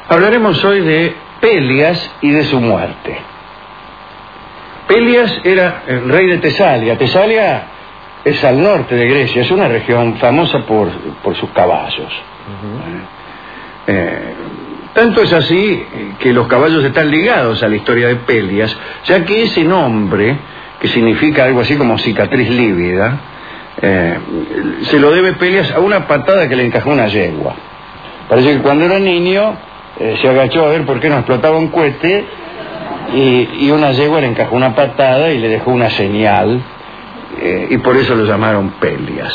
Hablaremos hoy de Pelias y de su muerte. Pelias era el rey de Tesalia. Tesalia es al norte de Grecia, es una región famosa por sus caballos. Tanto es así que los caballos están ligados a la historia de Pelias, ya que ese nombre, que significa algo así como cicatriz lívida, se lo debe Pelias a una patada que le encajó una yegua. Parece que cuando era niño se agachó a ver por qué no explotaba un cohete y una yegua le encajó una patada y le dejó una señal, y por eso lo llamaron Pelias.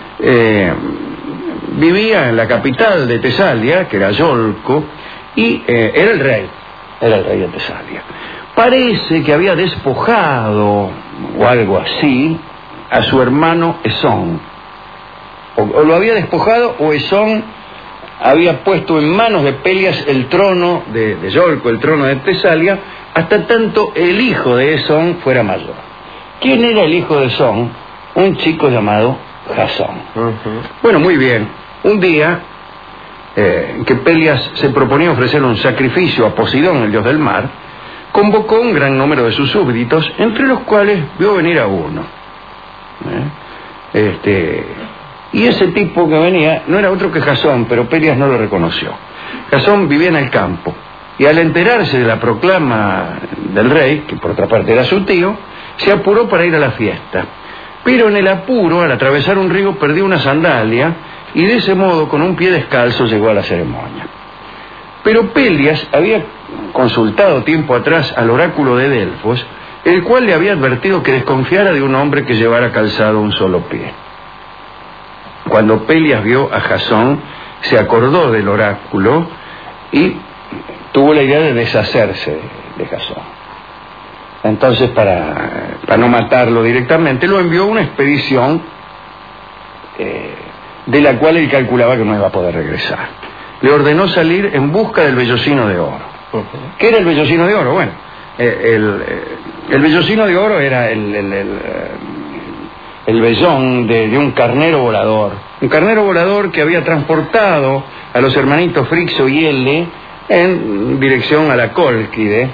Vivía en la capital de Tesalia, que era Iolco, y era el rey de Tesalia. Parece que había despojado o algo así a su hermano Esón, o lo había despojado, o Esón había puesto en manos de Pelias el trono de Iolco, el trono de Tesalia, hasta tanto el hijo de Esón fuera mayor. ¿Quién era el hijo de Esón? Un chico llamado Jasón. Bueno, muy bien. Un día que Pelias se proponía ofrecer un sacrificio a Poseidón, el dios del mar, convocó un gran número de sus súbditos, entre los cuales vio venir a uno. Y ese tipo que venía no era otro que Jasón, pero Pelias no lo reconoció. Jasón vivía en el campo, y al enterarse de la proclama del rey, que por otra parte era su tío, se apuró para ir a la fiesta. Pero en el apuro, al atravesar un río, perdió una sandalia, y de ese modo, con un pie descalzo, llegó a la ceremonia. Pero Pelias había consultado tiempo atrás al oráculo de Delfos, el cual le había advertido que desconfiara de un hombre que llevara calzado un solo pie. Cuando Pelias vio a Jasón, se acordó del oráculo y tuvo la idea de deshacerse de Jasón. Entonces, para no matarlo directamente, lo envió a una expedición de la cual él calculaba que no iba a poder regresar. Le ordenó salir en busca del vellocino de oro. ¿Qué era el vellocino de oro? Bueno, el vellocino de oro era el vellón de un carnero volador. Un carnero volador que había transportado a los hermanitos Frixo y L en dirección a la Cólquide.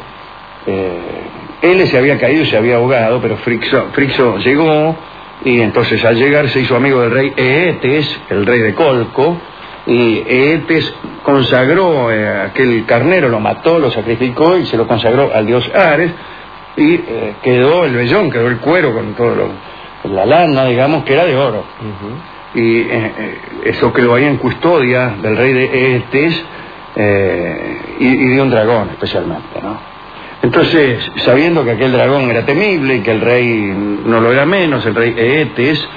L se había caído y se había ahogado, pero Frixo llegó, y entonces al llegar se hizo amigo del rey Eetes, el rey de Colco, y Eetes consagró aquel carnero, lo mató, lo sacrificó y se lo consagró al dios Ares, y quedó el vellón, quedó el cuero con todo la lana, digamos, que era de oro. Y eso quedó ahí en custodia del rey de Eetes y de un dragón especialmente, ¿no? Entonces, sabiendo que aquel dragón era temible y que el rey no lo era menos, el rey Eetes,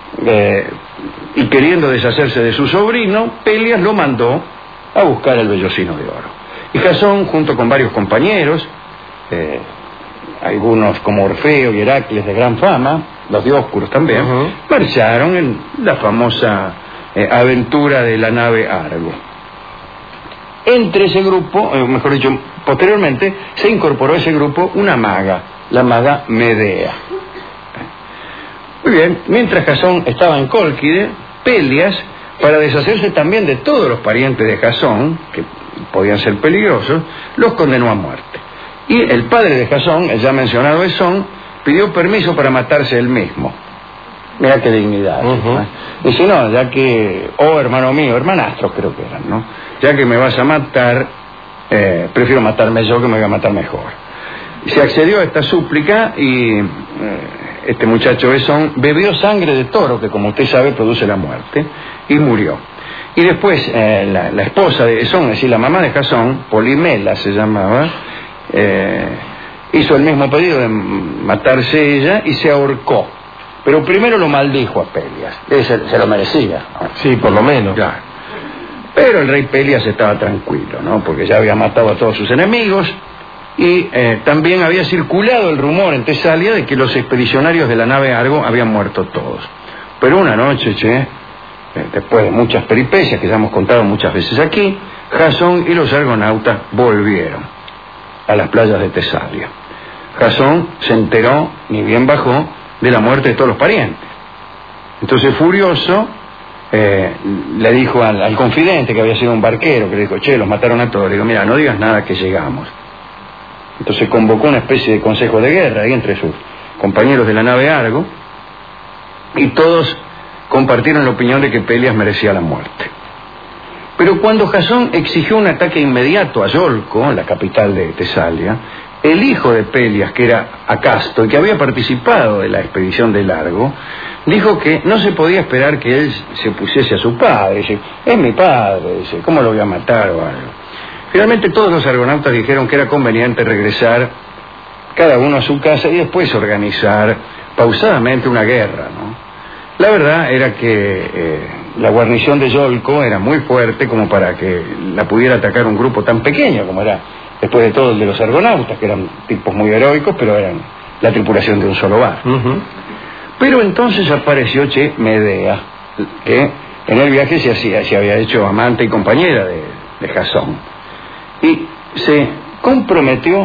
y queriendo deshacerse de su sobrino, Pelias lo mandó a buscar el vellocino de oro. Y Jasón, junto con varios compañeros, algunos como Orfeo y Heracles de gran fama, los Dioscuros también, marcharon en la famosa aventura de la nave Argo. Entre ese grupo, mejor dicho, posteriormente se incorporó a ese grupo una maga, la maga Medea. Muy bien, mientras Jasón estaba en Cólquide, Pelias, para deshacerse también de todos los parientes de Jasón, que podían ser peligrosos, los condenó a muerte. Y el padre de Jasón, el ya mencionado Esón, pidió permiso para matarse él mismo. Mira qué dignidad. Dice, no, ya que, hermano mío, hermanastros creo que eran, ¿no? Ya que me vas a matar, prefiero matarme yo, que me voy a matar mejor. Y se accedió a esta súplica y este muchacho Esón bebió sangre de toro, que como usted sabe produce la muerte, y murió. Y después la esposa de Esón, es decir, la mamá de Jasón, Polimela se llamaba, hizo el mismo pedido de matarse ella y se ahorcó. Pero primero lo maldijo a Pelias. Se lo merecía, ¿no? Sí, por lo menos. Claro. Pero el rey Pelias estaba tranquilo, ¿no? Porque ya había matado a todos sus enemigos, y también había circulado el rumor en Tesalia de que los expedicionarios de la nave Argo habían muerto todos. Pero una noche, después de muchas peripecias que ya hemos contado muchas veces aquí, Jasón y los argonautas volvieron a las playas de Tesalia. Jasón se enteró, ni bien bajó, de la muerte de todos los parientes. Entonces, furioso, le dijo al confidente, que había sido un barquero, que le dijo, che, los mataron a todos. Le digo, mira, no digas nada, que llegamos. Entonces convocó una especie de consejo de guerra ahí entre sus compañeros de la nave Argo, y todos compartieron la opinión de que Pelias merecía la muerte. Pero cuando Jasón exigió un ataque inmediato a Yolco, la capital de Tesalia, el hijo de Pelias, que era Acasto y que había participado de la expedición de Largo, dijo que no se podía esperar que él se opusiese a su padre. Dice, es mi padre, dice, ¿cómo lo voy a matar o algo? Finalmente todos los argonautas dijeron que era conveniente regresar cada uno a su casa y después organizar pausadamente una guerra, ¿no? La verdad era que la guarnición de Yolco era muy fuerte como para que la pudiera atacar un grupo tan pequeño como era, después de todo, el de los argonautas, que eran tipos muy heroicos, pero eran la tripulación de un solo barco. Pero entonces apareció Medea, que en el viaje se había hecho amante y compañera de Jasón, y se comprometió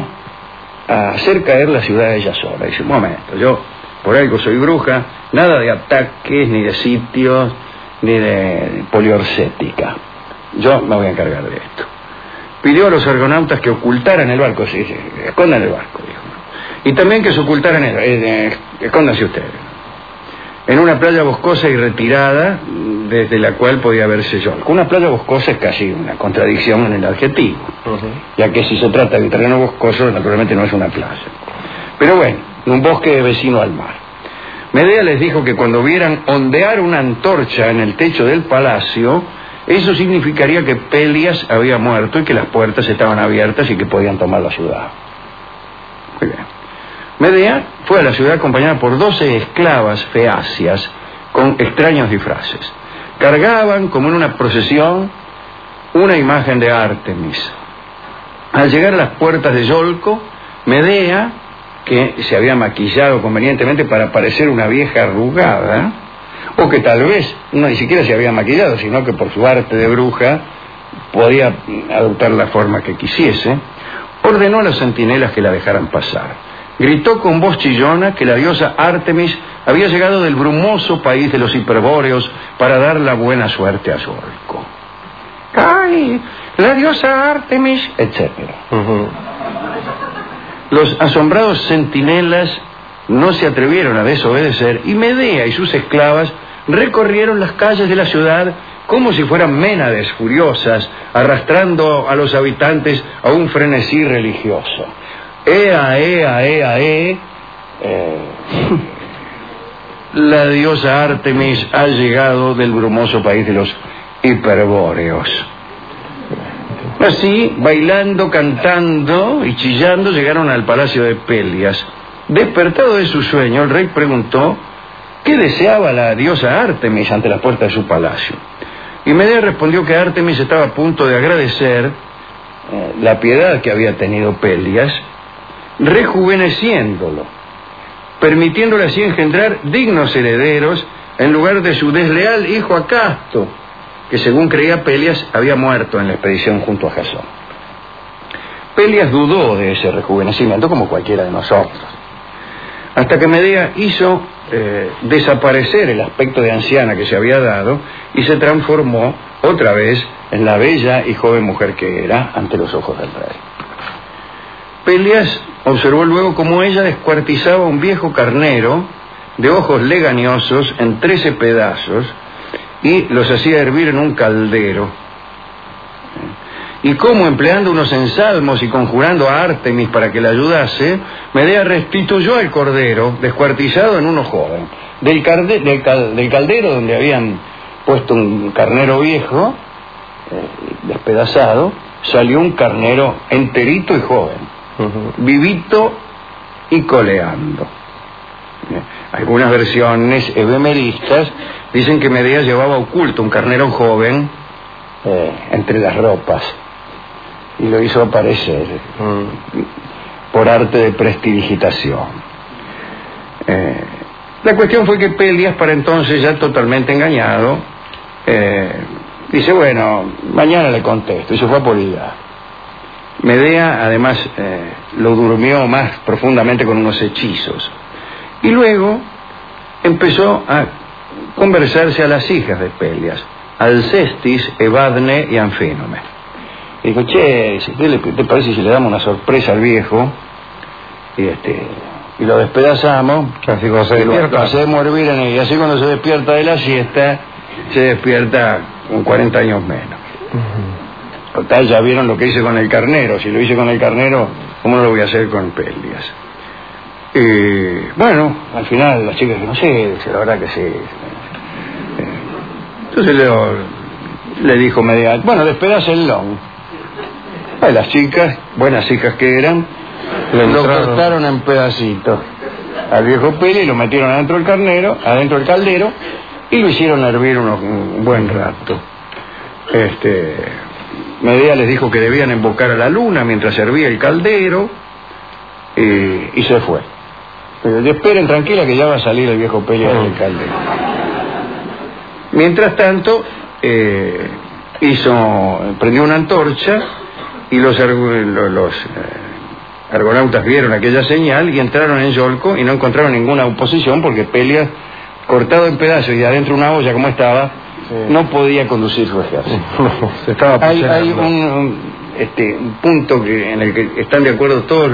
a hacer caer la ciudad de ella sola. Dice, un momento, yo por algo soy bruja, nada de ataques, ni de sitios, ni de poliorcética. Yo me voy a encargar de esto. Pidió a los argonautas que ocultaran el barco, sí, escondan el barco, dijo. Y también que se ocultaran escóndanse ustedes. En una playa boscosa y retirada, desde la cual podía verse Yolco. Una playa boscosa es casi una contradicción en el adjetivo, ya que si se trata de terreno boscoso, naturalmente no es una playa. Pero bueno, un bosque vecino al mar. Medea les dijo que cuando vieran ondear una antorcha en el techo del palacio, eso significaría que Pelias había muerto y que las puertas estaban abiertas y que podían tomar la ciudad. Muy bien. Medea fue a la ciudad acompañada por 12 esclavas feacias con extraños disfraces. Cargaban, como en una procesión, una imagen de Ártemis. Al llegar a las puertas de Yolco, Medea, que se había maquillado convenientemente para parecer una vieja arrugada, o que tal vez no ni siquiera se había maquillado, sino que por su arte de bruja podía adoptar la forma que quisiese, ordenó a los centinelas que la dejaran pasar. Gritó con voz chillona que la diosa Ártemis había llegado del brumoso país de los hiperbóreos para dar la buena suerte a Yolco. ¡Ay, la diosa Ártemis!, etc. Los asombrados centinelas no se atrevieron a desobedecer y Medea y sus esclavas recorrieron las calles de la ciudad como si fueran ménades furiosas, arrastrando a los habitantes a un frenesí religioso. La diosa Ártemis ha llegado del brumoso país de los hiperbóreos. Así, bailando, cantando y chillando, llegaron al palacio de Pelias. Despertado de su sueño, el rey preguntó qué deseaba la diosa Ártemis ante la puerta de su palacio. Y Medea respondió que Ártemis estaba a punto de agradecer la piedad que había tenido Pelias, rejuveneciéndolo, permitiéndole así engendrar dignos herederos en lugar de su desleal hijo Acasto, que según creía Pelias había muerto en la expedición junto a Jasón. Pelias dudó de ese rejuvenecimiento como cualquiera de nosotros, hasta que Medea hizo desaparecer el aspecto de anciana que se había dado y se transformó otra vez en la bella y joven mujer que era ante los ojos del rey. Pelias observó luego cómo ella descuartizaba un viejo carnero de ojos leganiosos en 13 pedazos y los hacía hervir en un caldero. Y cómo, empleando unos ensalmos y conjurando a Ártemis para que la ayudase, Medea restituyó el cordero descuartizado en uno joven. Del caldero donde habían puesto un carnero viejo, despedazado, salió un carnero enterito y joven, vivito y coleando. Algunas versiones ebemeristas dicen que Medea llevaba oculto un carnero joven entre las ropas y lo hizo aparecer por arte de prestidigitación. La cuestión fue que Pelias, para entonces ya totalmente engañado, dice, bueno, mañana le contesto, y se fue a Polida. Medea además lo durmió más profundamente con unos hechizos y luego empezó a conversarse a las hijas de Pelias, Alcestis, Evadne y Anfínome. Y dijo, che, ¿qué te parece si le damos una sorpresa al viejo? Y lo despedazamos, así cuando se despierta, lo hacemos hervir en él, y así cuando se despierta de la siesta, se despierta con 40 años menos. Total, ya vieron lo que hice con el carnero. Si lo hice con el carnero, ¿cómo no lo voy a hacer con Pelias? Bueno, al final la chica dice, no sé, la verdad que sí. Entonces le dijo mediante, bueno, despedácenlo. Las chicas, buenas hijas que eran, lo cortaron en pedacitos al viejo Pelias y lo metieron adentro del caldero, y lo hicieron hervir un buen rato. Medea les dijo que debían invocar a la luna mientras servía el caldero, y se fue. Pero esperen tranquila que ya va a salir el viejo Pelias del caldero. Mientras tanto, prendió una antorcha, y los argonautas vieron aquella señal y entraron en Yolco y no encontraron ninguna oposición, porque Pelias, cortado en pedazos y adentro una olla como estaba, no podía conducir su ejército. Hay un punto en el que están de acuerdo todos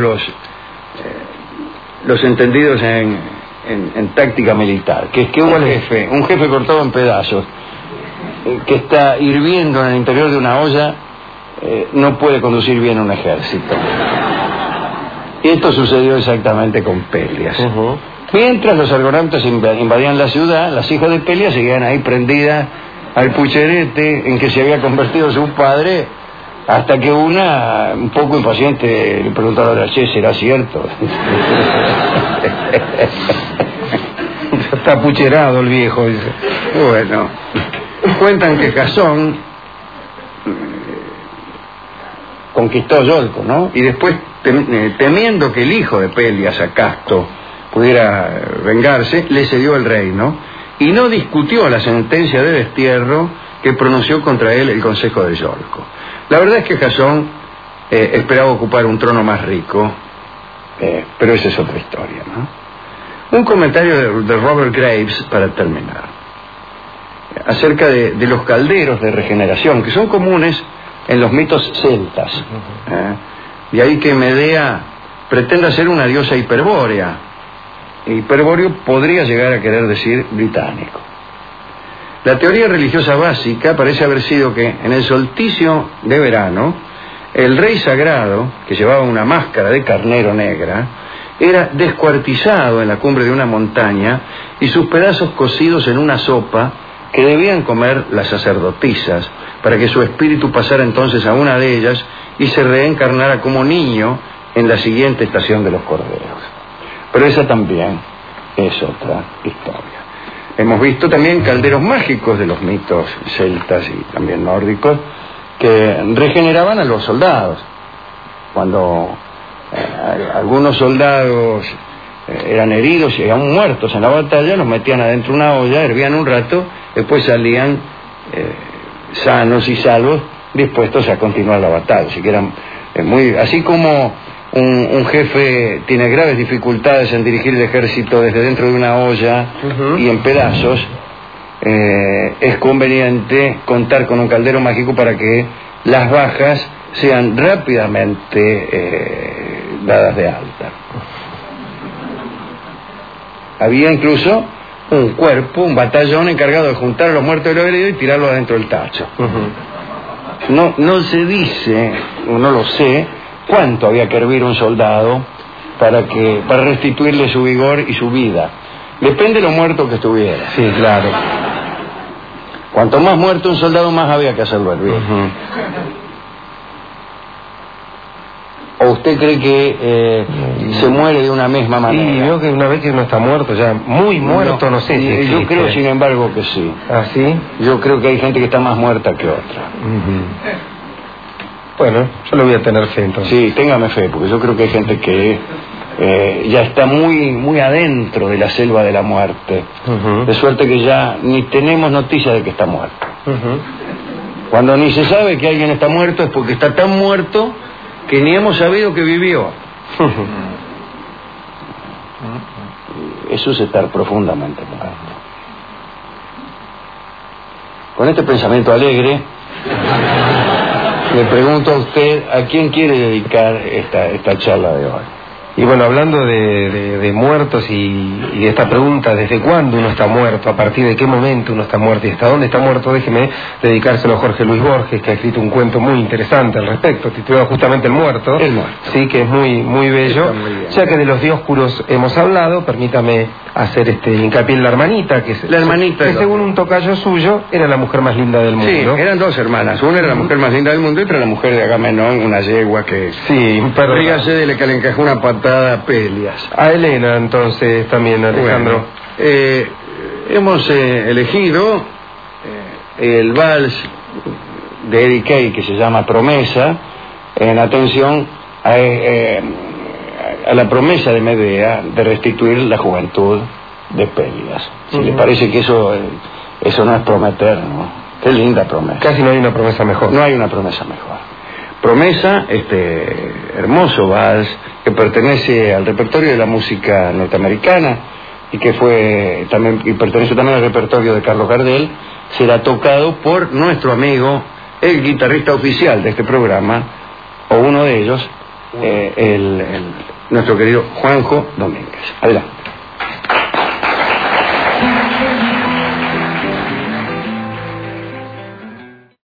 los entendidos en táctica militar, que es que un jefe cortado en pedazos, que está hirviendo en el interior de una olla, no puede conducir bien un ejército. Y esto sucedió exactamente con Pelias. Mientras los argonautas invadían la ciudad, las hijas de Pelias seguían ahí prendidas al pucherete en que se había convertido su padre, hasta que una, un poco impaciente, le preguntó a la otra, che, ¿será cierto? Está pucherado el viejo, dice. Bueno, cuentan que Jasón conquistó Yolco, ¿no? Y después, temiendo que el hijo de Pelias, Acasto, pudiera vengarse, le cedió el reino y no discutió la sentencia de destierro que pronunció contra él el Consejo de Yolco. La verdad es que Jasón esperaba ocupar un trono más rico, pero esa es otra historia, ¿no? Un comentario de Robert Graves para terminar, acerca de los calderos de regeneración, que son comunes en los mitos celtas. Y ahí que Medea pretenda ser una diosa hiperbórea. Hiperbóreo podría llegar a querer decir británico. La teoría religiosa básica parece haber sido que en el solsticio de verano, el rey sagrado, que llevaba una máscara de carnero negra, era descuartizado en la cumbre de una montaña y sus pedazos cocidos en una sopa que debían comer las sacerdotisas, para que su espíritu pasara entonces a una de ellas y se reencarnara como niño en la siguiente estación de los corderos. Pero esa también es otra historia. Hemos visto también calderos mágicos de los mitos celtas y también nórdicos que regeneraban a los soldados. Cuando algunos soldados eran heridos y aún muertos en la batalla, los metían adentro de una olla, hervían un rato, después salían sanos y salvos, dispuestos a continuar la batalla. Así que eran así como un jefe tiene graves dificultades en dirigir el ejército desde dentro de una olla y en pedazos, es conveniente contar con un caldero mágico para que las bajas sean rápidamente dadas de alta. Había incluso un cuerpo, un batallón encargado de juntar a los muertos y los heridos y tirarlos adentro del tacho. No se dice, o no lo sé, cuánto había que hervir un soldado para restituirle su vigor y su vida. Depende de lo muerto que estuviera. Sí, claro. Cuanto más muerto un soldado, más había que hacerlo hervir. ¿O usted cree que se muere de una misma manera? Sí, yo que una vez que uno está muerto, ya muy muerto, no sé si existe. Yo creo, sin embargo, que sí. ¿Ah, sí? Yo creo que hay gente que está más muerta que otra. Bueno, yo le voy a tener fe entonces. Sí, téngame fe, porque yo creo que hay gente que ya está muy adentro de la selva de la muerte. De suerte que ya ni tenemos noticia de que está muerto. Cuando ni se sabe que alguien está muerto es porque está tan muerto que ni hemos sabido que vivió. Eso es estar profundamente muerto. con este pensamiento alegre, le pregunto a usted a quién quiere dedicar esta charla de hoy. Y bueno, hablando de muertos y de esta pregunta, ¿desde cuándo uno está muerto? ¿A partir de qué momento uno está muerto? ¿Y hasta dónde está muerto? Déjeme dedicárselo a Jorge Luis Borges, que ha escrito un cuento muy interesante al respecto, titulado justamente El Muerto. El Muerto. Sí, que es muy, muy bello. Ya que de los Dioscuros hemos hablado, permítame hacer hincapié en la hermanita, que según un tocayo suyo, era la mujer más linda del mundo. Sí, eran dos hermanas. Una era la mujer más linda del mundo y otra la mujer de Agamenón, una yegua que... Sí, pero... Fíjese de que le encajó una patada a Pelias. A Helena, entonces, también, Alejandro. Bueno, hemos elegido el vals de Eddie Kay, que se llama Promesa, en atención a la promesa de Medea de restituir la juventud de Pelias. Si le parece que eso no es prometer, ¿no? Qué linda promesa. Casi no hay una promesa mejor. No hay una promesa mejor. Promesa, hermoso vals que pertenece al repertorio de la música norteamericana y que pertenece también al repertorio de Carlos Gardel, será tocado por nuestro amigo, el guitarrista oficial de este programa, o uno de ellos, nuestro querido Juanjo Domínguez. Adelante.